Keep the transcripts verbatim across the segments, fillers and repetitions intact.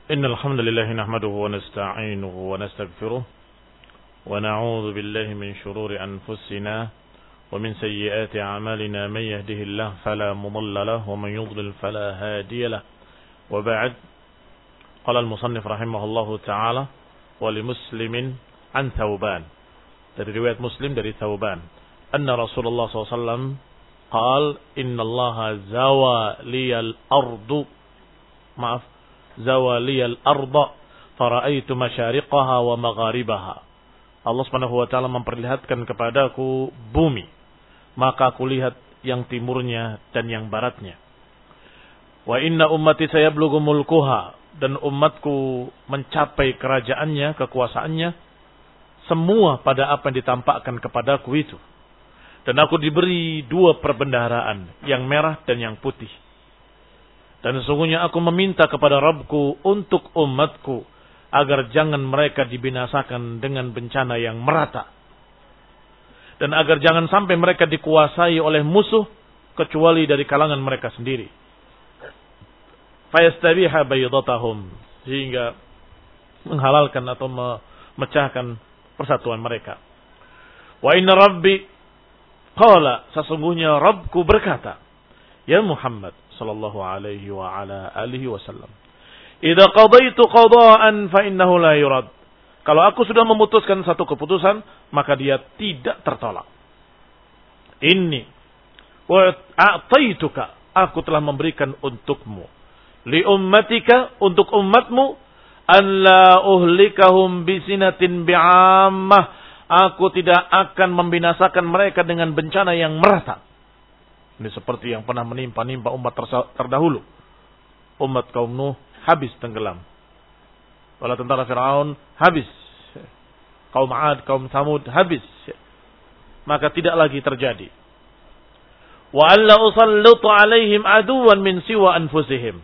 إن الحمد لله نحمده ونستعينه ونستغفره ونعوذ بالله من شرور أنفسنا ومن سيئات أعمالنا من يهده الله فلا مضل له ومن يضلل فلا هادي له وبعد قال المصنف رحمه الله تعالى ولمسلم عن ثوبان dari riwayat Muslim dari Thauban anna Rasulullah sallallahu alaihi wasallam qal innallaha zawaliyal ardu maaf zawaliyal arda faraitu masyariqaha wa magharibaha. Allah Subhanahu wa taala memperlihatkan kepadaku bumi, maka aku lihat yang timurnya dan yang baratnya. Wa inna ummati sayablughu mulkuha, dan umatku mencapai kerajaannya, kekuasaannya semua pada apa yang ditampakkan kepadaku itu. Dan aku diberi dua perbendaharaan, yang merah dan yang putih. Dan sesungguhnya aku meminta kepada Rabbku untuk umatku agar jangan mereka dibinasakan dengan bencana yang merata. Dan agar jangan sampai mereka dikuasai oleh musuh kecuali dari kalangan mereka sendiri. Fayastabiha baydatahum, sehingga menghalalkan atau memecahkan persatuan mereka. Wa inna rabbi qala, sesungguhnya Rabbku berkata, ya Muhammad sallallahu alaihi wa ala alihi wasallam, idza qadaitu qada'an fa innahu la yurad. Kalau aku sudah memutuskan satu keputusan, maka dia tidak tertolak. Inni wa a'taituka, aku telah memberikan untukmu, li ummatika, untuk umatmu, an la uhlikahum bisinatin bi'ammah, aku tidak akan membinasakan mereka dengan bencana yang merata. Ini seperti yang pernah menimpa-nimpa umat terdahulu. Umat kaum Nuh habis tenggelam. Bala tentara Fir'aun habis. Kaum Ad, kaum Thamud habis. Maka tidak lagi terjadi. Wa alla usallitu alaihim aduwan min siwa anfusihim.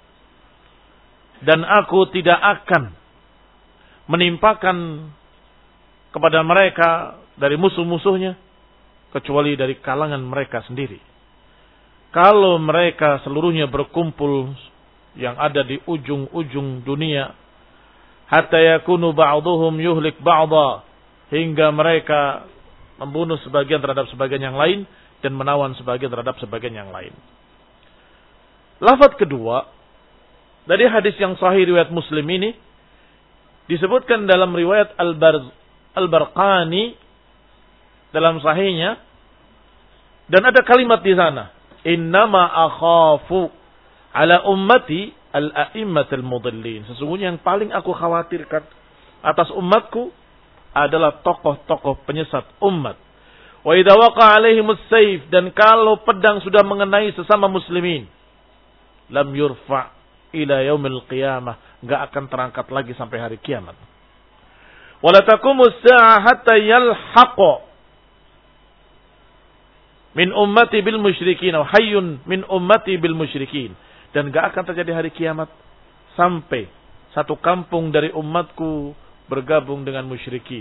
Dan aku tidak akan menimpakan kepada mereka dari musuh-musuhnya kecuali dari kalangan mereka sendiri. Kalau mereka seluruhnya berkumpul yang ada di ujung-ujung dunia, hatta yakunu ba'duhum yuhlik ba'dha, hingga mereka membunuh sebagian terhadap sebagian yang lain dan menawan sebagian terhadap sebagian yang lain. Lafaz kedua dari hadis yang sahih riwayat Muslim ini disebutkan dalam riwayat Al-Barz Al-Barqani dalam sahihnya, dan ada kalimat di sana, innama akhafu ala ummati al-a'immatul mudallin. Sesungguhnya yang paling aku khawatirkan atas umatku adalah tokoh-tokoh penyesat umat. Wa idza waqa alaihimus sayf, dan kalau pedang sudah mengenai sesama muslimin, lam yurfa ila yaumil qiyamah, enggak akan terangkat lagi sampai hari kiamat. Wala taqumus sa'a hatta yalhaqu min ummati bil musyrikin, atau hayyun min ummati bil musyrikin, dan enggak akan terjadi hari kiamat sampai satu kampung dari umatku bergabung dengan musyrikin.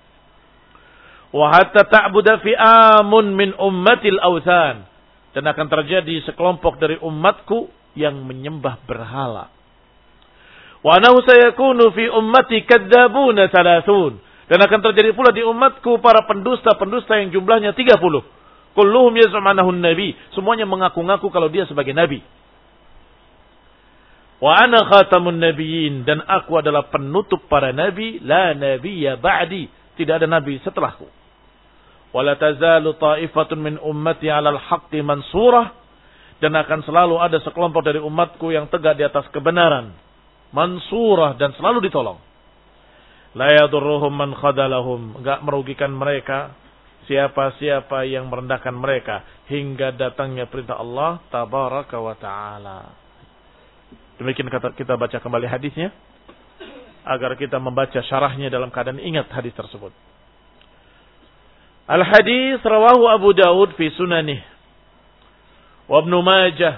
Wa hatta ta'budu fi'amun min ummatil awthan, dan akan terjadi sekelompok dari umatku yang menyembah berhala. Wa anahu sayakunu fi ummati kadzabuna thalathun, dan akan terjadi pula di umatku para pendusta-pendusta yang jumlahnya tiga puluh. Kulluhum yaz'umunahu nabi, semuanya mengaku-ngaku kalau dia sebagai nabi. Wa ana khatamun nabiyyin, dan aku adalah penutup para nabi, la nabiyya ba'di, tidak ada nabi setelahku. Wa la tazalu ta'ifatun min ummati 'alal haqqi mansurah, dan akan selalu ada sekelompok dari umatku yang tegak di atas kebenaran, mansurah, dan selalu ditolong. La yadurruhum man khadalahum, enggak merugikan mereka siapa-siapa yang merendahkan mereka hingga datangnya perintah Allah tabaraka wa ta'ala. Demikian kata kita baca kembali hadisnya agar kita membaca syarahnya dalam keadaan ingat hadis tersebut. Al-hadis rawahu Abu Dawud fi sunanih wa Ibnu Majah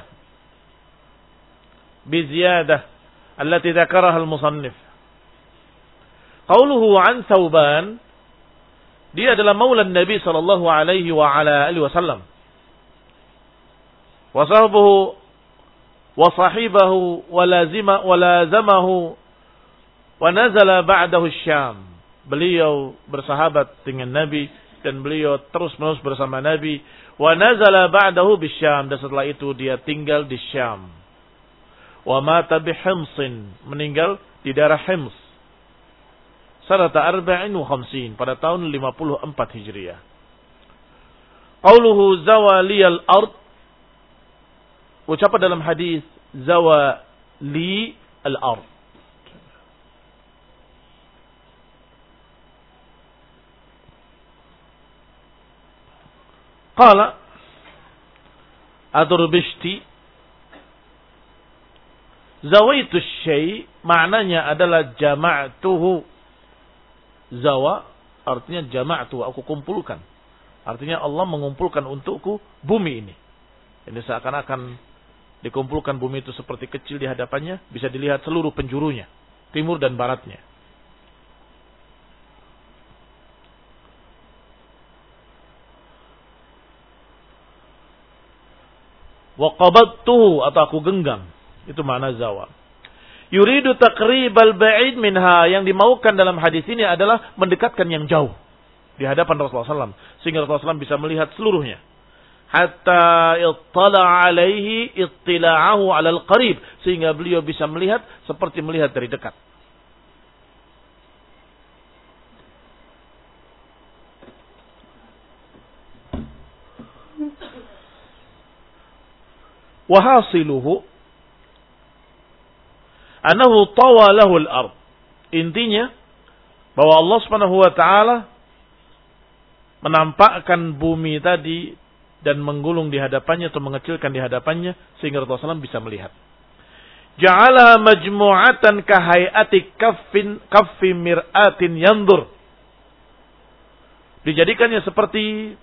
bi ziyadah allati dzakaraha al-musannif. Qauluhu an Thauban, dia adalah maula Nabi sallallahu alaihi wa ala alihi wasallam. Wa sahabuhu wa sahibahu wa lazima wa lazamahu wa nazala ba'dahu Syam. Beliau bersahabat dengan Nabi dan beliau terus-menerus bersama Nabi. Wa nazala ba'dahu bisyam, dan setelah itu dia tinggal di Syam. Wa mata bi Himsin, meninggal di daerah Hims. Sanata arba'in wa khamsin, pada tahun lima puluh empat Hijriah. Qauluhu zawaliyal ard, ucapan dalam hadis zawali al-ard. Qala Ad-Durbishti, zawaitu syai' maknanya adalah jama'tuhu. Zawa artinya jama'tu, aku kumpulkan. Artinya Allah mengumpulkan untukku bumi ini. Ini seakan-akan dikumpulkan bumi itu seperti kecil di hadapannya, bisa dilihat seluruh penjurunya, timur dan baratnya. Wa qabadtuhu, atau aku genggam. Itu makna zawa. Yuridu taqribal ba'id minha, yang dimaukan dalam hadis ini adalah mendekatkan yang jauh di hadapan Rasulullah sallallahu alaihi wasallam, sehingga Rasulullah sallallahu alaihi wasallam bisa melihat seluruhnya. Hatta ittala alaihi ittila'ahu 'alal qarib, sehingga beliau bisa melihat seperti melihat dari dekat. Wahasiluhu anahu tawalahu al-ard. Intinya bahwa Allah Subhanahu wa taala menampakkan bumi tadi dan menggulung di hadapannya atau mengecilkan di hadapannya sehingga Rasulullah sallallahu alaihi wasallam bisa melihat. Ja'alaha majmu'atan kahayati kaffin kaffi mir'atin yandur. Dijadikannya seperti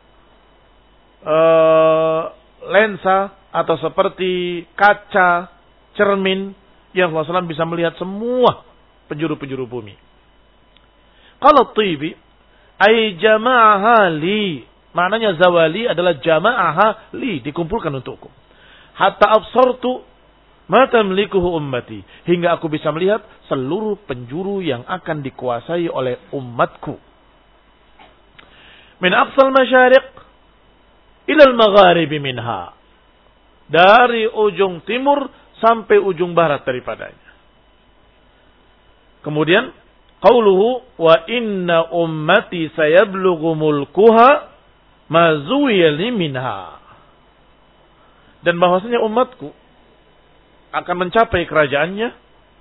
uh, lensa atau seperti kaca cermin yang Rasulullah sallallahu alaihi wasallam bisa melihat semua penjuru-penjuru bumi. Kalau Tibi ay jama'aha li, maknanya zawali adalah jama'aha li, dikumpulkan untukku. Hatta absartu ma tamlikuhu ummati, hingga aku bisa melihat seluruh penjuru yang akan dikuasai oleh umatku. Min aqsal masyariq ila al-magharibi minha, dari ujung timur sampai ujung barat daripadanya. Kemudian qauluhu wa inna ummati sayablughu mulkuha ma zuwiya li minha, dan bahwasanya umatku akan mencapai kerajaannya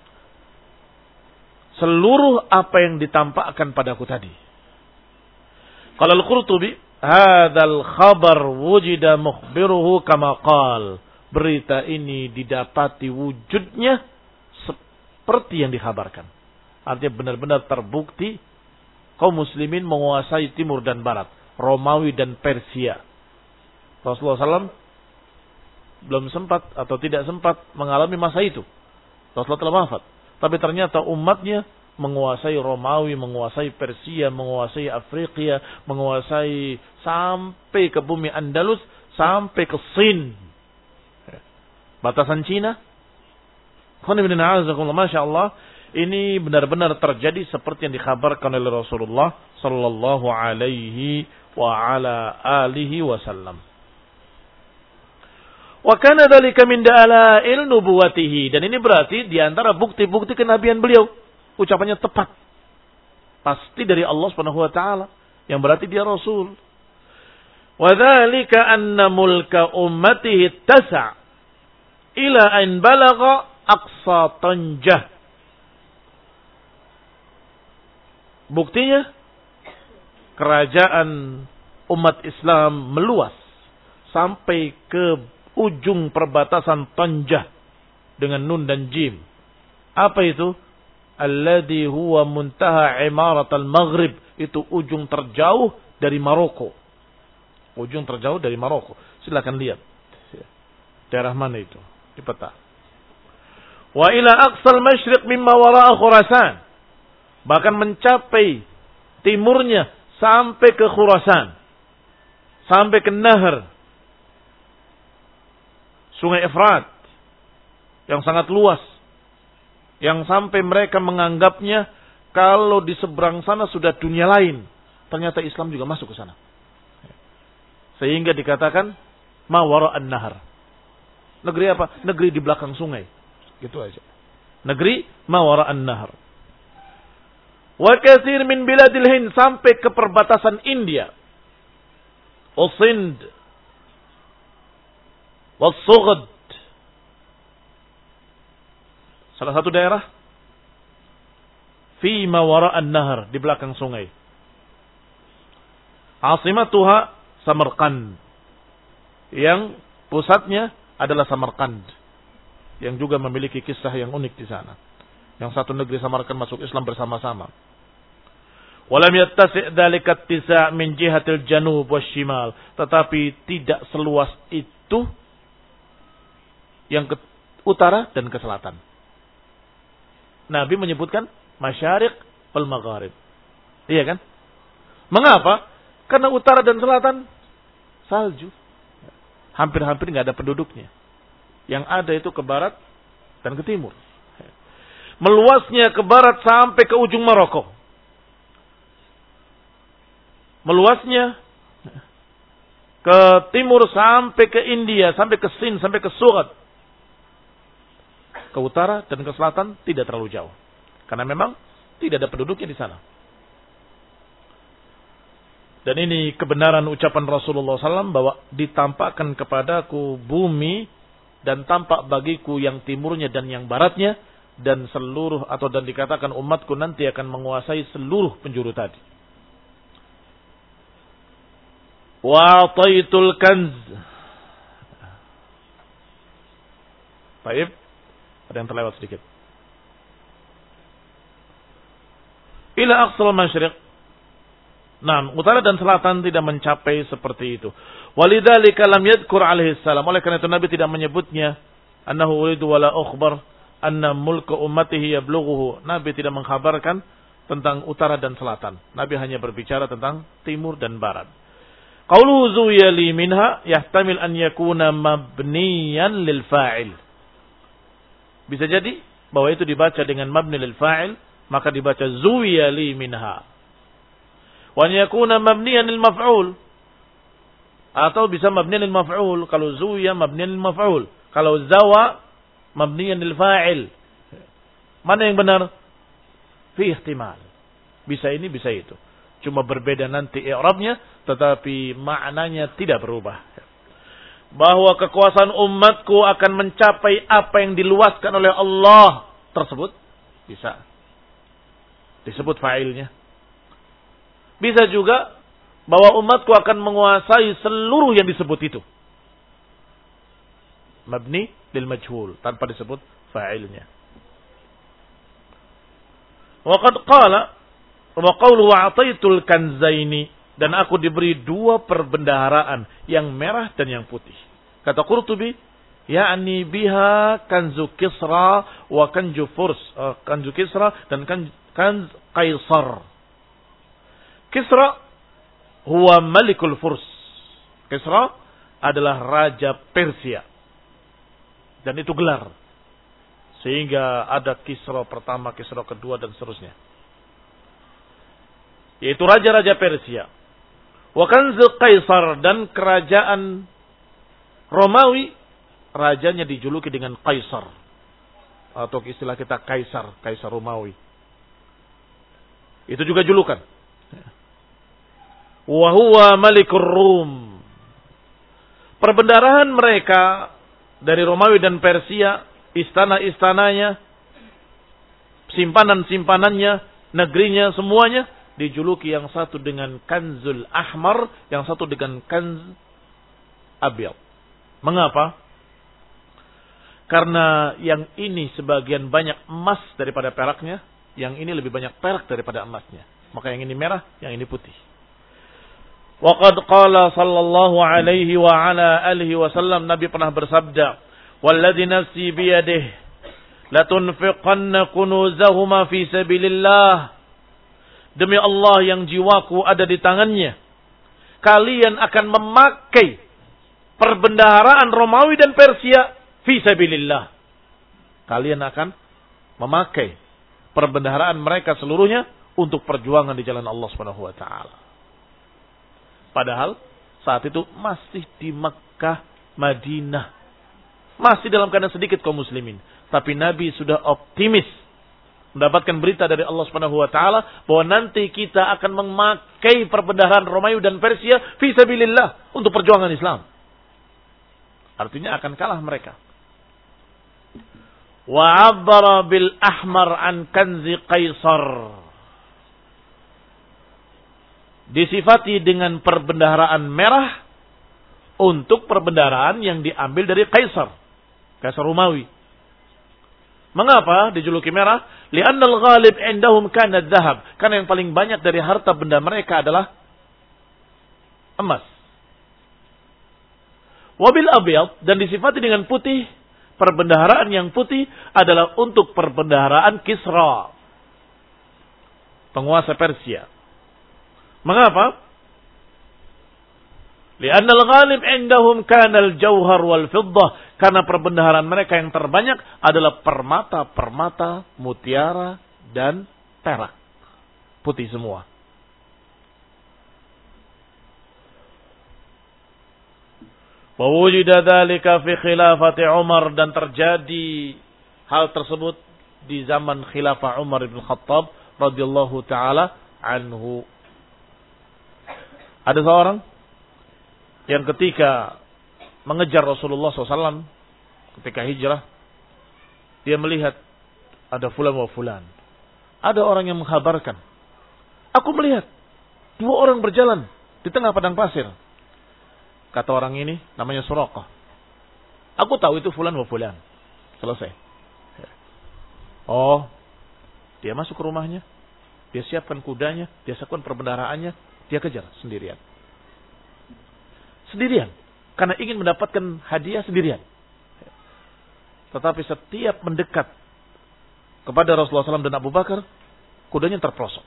seluruh apa yang ditampakkan padaku tadi. Qala al-Qurtubi hadzal khabar wujida mukhbiruhu kama qal, berita ini didapati wujudnya seperti yang dikhabarkan. Artinya benar-benar terbukti kaum muslimin menguasai timur dan barat, Romawi dan Persia. Rasulullah sallallahu alaihi wasallam belum sempat atau tidak sempat mengalami masa itu. Rasulullah telah wafat. Tapi ternyata umatnya menguasai Romawi, menguasai Persia, menguasai Afrika, menguasai sampai ke bumi Andalus, sampai ke Sin, batasan Cina. Masya Allah, ini benar-benar terjadi seperti yang dikhabarkan oleh Rasulullah sallallahu alaihi wa ala alihi wasallam. Wa kana dzalika min dalail nubuwatihi, dan ini berarti di antara bukti-bukti kenabian beliau. Ucapannya tepat, pasti dari Allah Subhanahu wa taala, yang berarti dia rasul. Wa dzalika anna mulka ummatihi tasa' ila an balagha aqsa Tanjah. Buktinya kerajaan umat Islam meluas sampai ke ujung perbatasan Tanjah dengan nun dan jim. Apa itu? Alladhi huwa muntaha imarat al-Maghrib, itu ujung terjauh dari Maroko. Ujung terjauh dari Maroko. Silakan lihat daerah mana itu di peta. Wa ila aqsal masyriq mimma wara'a Khurasan, bahkan mencapai timurnya sampai ke Khurasan, sampai ke Nahar, Sungai Efrat, yang sangat luas. Yang sampai mereka menganggapnya kalau di seberang sana sudah dunia lain. Ternyata Islam juga masuk ke sana. Sehingga dikatakan ma wara'an nahar. Negeri apa? Negeri di belakang sungai. Gitu aja. Negeri ma wara'an nahar. Wa katsir min biladil Hind, sampai ke perbatasan India. Usind. Was-Sughd. Salah satu daerah fi ma wara'an nahar, di belakang sungai. Asimatuha Samarkand, yang pusatnya adalah Samarkand, yang juga memiliki kisah yang unik di sana. Yang satu negeri Samarkand masuk Islam bersama-sama. Walam yattasi' dzalika ittisa' min jihatil janub wasyimal, tetapi tidak seluas itu yang ke utara dan ke selatan. Nabi menyebutkan masyariq wal magharib. Iya kan? Mengapa? Karena utara dan selatan salju. Hampir-hampir nggak ada penduduknya. Yang ada itu ke barat dan ke timur. Meluasnya ke barat sampai ke ujung Maroko. Meluasnya ke timur sampai ke India, sampai ke Sind, sampai ke Surat. Ke utara dan ke selatan tidak terlalu jauh. Karena memang tidak ada penduduknya di sana. Dan ini kebenaran ucapan Rasulullah shallallahu alaihi wasallam bahwa ditampakkan kepadaku bumi dan tampak bagiku yang timurnya dan yang baratnya, dan seluruh atau dan dikatakan umatku nanti akan menguasai seluruh penjuru tadi. Wa ataitul kanz. Baik, ada yang terlewat sedikit. Ila aqsal masyriq. Nah, utara dan selatan tidak mencapai seperti itu. Walidzalika lam yadhkur alaihi salam. Oleh karena itu Nabi tidak menyebutnya annahu uridu wala ukhbar anna mulka ummatihi yablughuhu. Nabi tidak mengkhabarkan tentang utara dan selatan. Nabi hanya berbicara tentang timur dan barat. Qauluhu zuwiya li minha yahtamil an yakuna mabniyan lil fa'il. Bisa jadi bahwa itu dibaca dengan mabni lil fa'il, maka dibaca zuwiya li minha. Wa yakuna mabniyan lil maf'ul, atau bisa mabniyan lil maf'ul. Kalau zuwiya mabniyan lil maf'ul, kalau zawa mabniyan lil fa'il. Mana yang benar? Fi ihtimal. Bisa ini, bisa itu. Cuma berbeda nanti i'rabnya, tetapi maknanya tidak berubah. Bahwa kekuasaan umatku akan mencapai apa yang diluaskan oleh Allah tersebut, bisa disebut fa'ilnya. Bisa juga bahwa umatku akan menguasai seluruh yang disebut itu. Mabni lil majhul, tanpa disebut fa'ilnya. Wa qad qala wa qawluhu a'taitul kanzaini, dan aku diberi dua perbendaharaan, yang merah dan yang putih. Kata Qurtubi, ya'ni biha kanzu Kisra wa kanzu Furs, uh, kanzu Kisra dan kanz kanz Kaisar. Kisra huwa malikul Furs. Kisra adalah raja Persia. Dan itu gelar. Sehingga ada Kisra pertama, Kisra kedua dan seterusnya. Yaitu raja-raja Persia. Wa kanzu Kaisar, dan kerajaan Romawi, rajanya dijuluki dengan Kaisar. Atau istilah kita Kaisar, Kaisar Romawi. Itu juga julukan. Wa huwa malikur Rum. Perbendaharaan mereka dari Romawi dan Persia, istana-istananya, simpanan-simpanannya, negerinya, semuanya dijuluki yang satu dengan Kanzul Ahmar, yang satu dengan Kanz Abyad. Mengapa? Karena yang ini sebagian banyak emas daripada peraknya, yang ini lebih banyak perak daripada emasnya. Maka yang ini merah, yang ini putih. Wa qad qala sallallahu alaihi wa ala alihi wasallam, Nabi pernah bersabda, "Walladzi nafsi biyadihi latunfiqanna kunuzahuma fi sabilillah." Demi Allah yang jiwaku ada di tangannya, kalian akan memakai perbendaharaan Romawi dan Persia fi sabilillah, kalian akan memakai perbendaharaan mereka seluruhnya untuk perjuangan di jalan Allah Subhanahu wa taala. Padahal saat itu masih di Makkah, Madinah. Masih dalam keadaan sedikit kaum muslimin. Tapi Nabi sudah optimis mendapatkan berita dari Allah Subhanahu wa taala bahwa nanti kita akan memakai perbendaharaan Romawi dan Persia fi sabilillah untuk perjuangan Islam. Artinya akan kalah mereka. Wa 'abbara bil ahmar an kanzi Qaisar. Disifati dengan perbendaharaan merah untuk perbendaharaan yang diambil dari Kaisar, Kaisar Romawi. Mengapa dijuluki merah? Li'anna al-ghalib indahum kana dhahab. Karena yang paling banyak dari harta benda mereka adalah emas. Wabil abyad, dan disifati dengan putih, perbendaharaan yang putih adalah untuk perbendaharaan Kisra, penguasa Persia. Mengapa? Li'anna al-ghalib indahum kana al-jauhar wal fiddah. Karena perbendaharaan mereka yang terbanyak adalah permata-permata, mutiara dan perak. Putih semua. Wa wujida dzalika fi khilafati Umar, dan terjadi hal tersebut di zaman khilafah Umar bin Khattab radhiyallahu taala anhu. Ada seorang yang ketika mengejar Rasulullah shallallahu alaihi wasallam ketika hijrah, dia melihat ada fulan wa fulan. Ada orang yang menghabarkan, aku melihat dua orang berjalan di tengah padang pasir. Kata orang ini, namanya Suraqah. Aku tahu itu fulan wa fulan. Selesai. Oh, dia masuk ke rumahnya, dia siapkan kudanya, dia siapkan perbendaharaannya, dia kejar sendirian. Sendirian. Karena ingin mendapatkan hadiah sendirian. Tetapi setiap mendekat kepada Rasulullah shallallahu alaihi wasallam dan Abu Bakar, kudanya terprosok.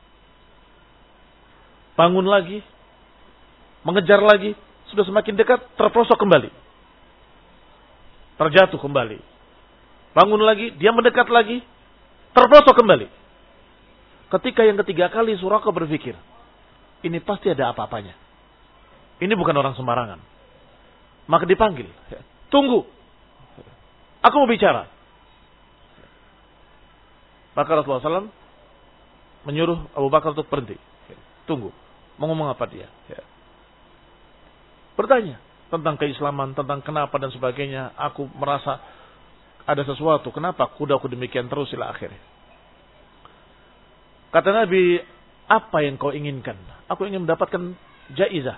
Bangun lagi, mengejar lagi, sudah semakin dekat, terprosok kembali. Terjatuh kembali. Bangun lagi, dia mendekat lagi, terprosok kembali. Ketika yang ketiga kali Suraqah berpikir, ini pasti ada apa-apanya. Ini bukan orang sembarangan. Maka dipanggil. Tunggu. Aku mau bicara. Maka Rasulullah shallallahu alaihi wasallam menyuruh Abu Bakar untuk berhenti. Tunggu. Mau ngomong apa dia? Bertanya tentang keislaman, tentang kenapa dan sebagainya. Aku merasa ada sesuatu. Kenapa kudaku demikian terus ila akhirnya. Kata Nabi, apa yang kau inginkan? Aku ingin mendapatkan jaizah,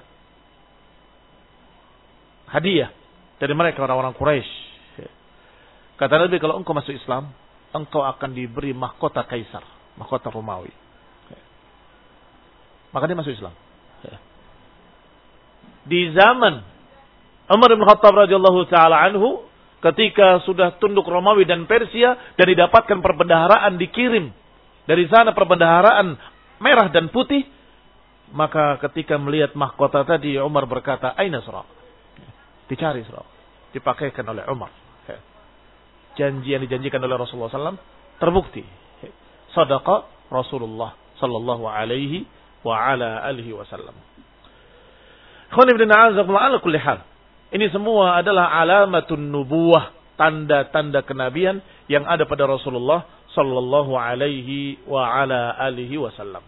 hadiah dari mereka orang-orang Quraisy. Kata Nabi, kalau engkau masuk Islam, engkau akan diberi mahkota Kaisar, mahkota Romawi. Maka dia masuk Islam. Di zaman Umar bin Khattab radhiyallahu taala anhu, ketika sudah tunduk Romawi dan Persia dan didapatkan perbendaharaan dikirim dari sana, perbendaharaan merah dan putih, maka ketika melihat mahkota tadi, Umar berkata, "Aina Suraqah?" Dicari Suraqah, dipakaikan oleh Umar. Janji yang dijanjikan oleh Rasulullah shallallahu alaihi wasallam terbukti. Sadaqa Rasulullah sallallahu alaihi wa ala alihi wasallam. Ini semua adalah alamatun nubuwah, tanda-tanda kenabian yang ada pada Rasulullah sallallahu alaihi wa ala alihi wasallam.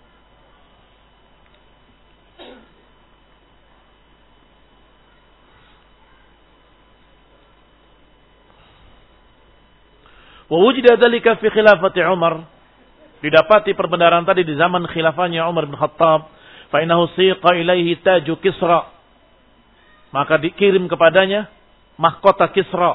Wa wujida dzalika fi khilafati Umar. Didapati perbendaharaan tadi di zaman khilafahnya Umar bin Khattab. Fa innahu siqa ilaihi taju Kisra. Maka dikirim kepadanya mahkota Kisra.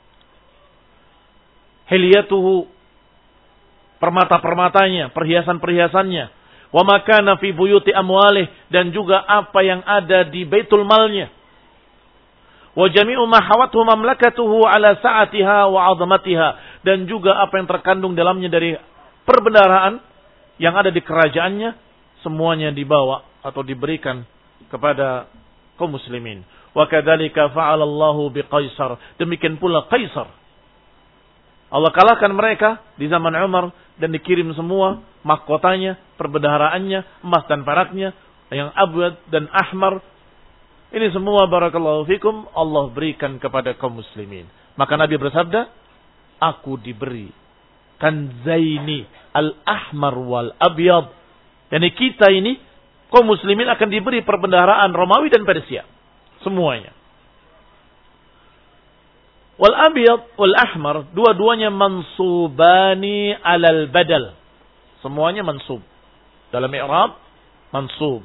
Hilyatuhu, permata-permatanya, perhiasan-perhiasannya. Wa makana fi buyuti amwalih, dan juga apa yang ada di Baitul Malnya. Wa jami'u ma hawathu mamlakatuhu ala sa'atiha wa 'azamatiha, dan juga apa yang terkandung dalamnya dari perbendaharaan yang ada di kerajaannya, semuanya dibawa atau diberikan kepada kaum muslimin. Wa kadzalika fa'ala Allahu bi Qaisar, demikian pula Kaisar. Allah kalahkan mereka di zaman Umar dan dikirim semua mahkotanya, perbendaharaannya, emas dan peraknya, yang abwad dan ahmar. Ini semua barakallahu fikum Allah berikan kepada kaum muslimin. Maka Nabi bersabda, aku diberi kanzaini al-ahmar wal abyad. Yani kita ini kaum muslimin akan diberi perbendaharaan Romawi dan Persia. Semuanya. Wal abyad wal ahmar, dua-duanya mansubani alal badal. Semuanya mansub. Dalam i'rab mansub.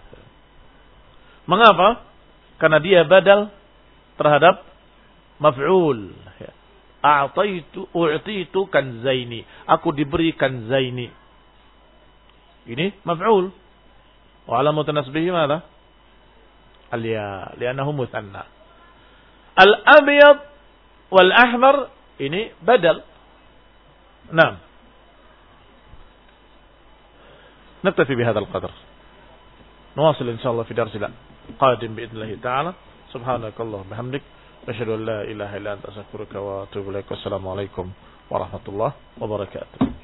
Mengapa? Karena dia badal terhadap maf'ul. A'taitu u'titu kanzaini. Aku diberi kanzaini. Ini maf'ul. Wa alamatu nasbihi madza? Al-ya, li'annahu mutsanna. Al-abyad wal ahmar ini badal. Naam. نكتفي بهذا القدر. نواصل إن شاء الله في درس القادم بإذن الله تعالى. سبحانك اللهم وبحمدك أشهد أن لا إله إلا أنت أستغفرك وأتوب إليك. والسلام عليكم ورحمة الله وبركاته.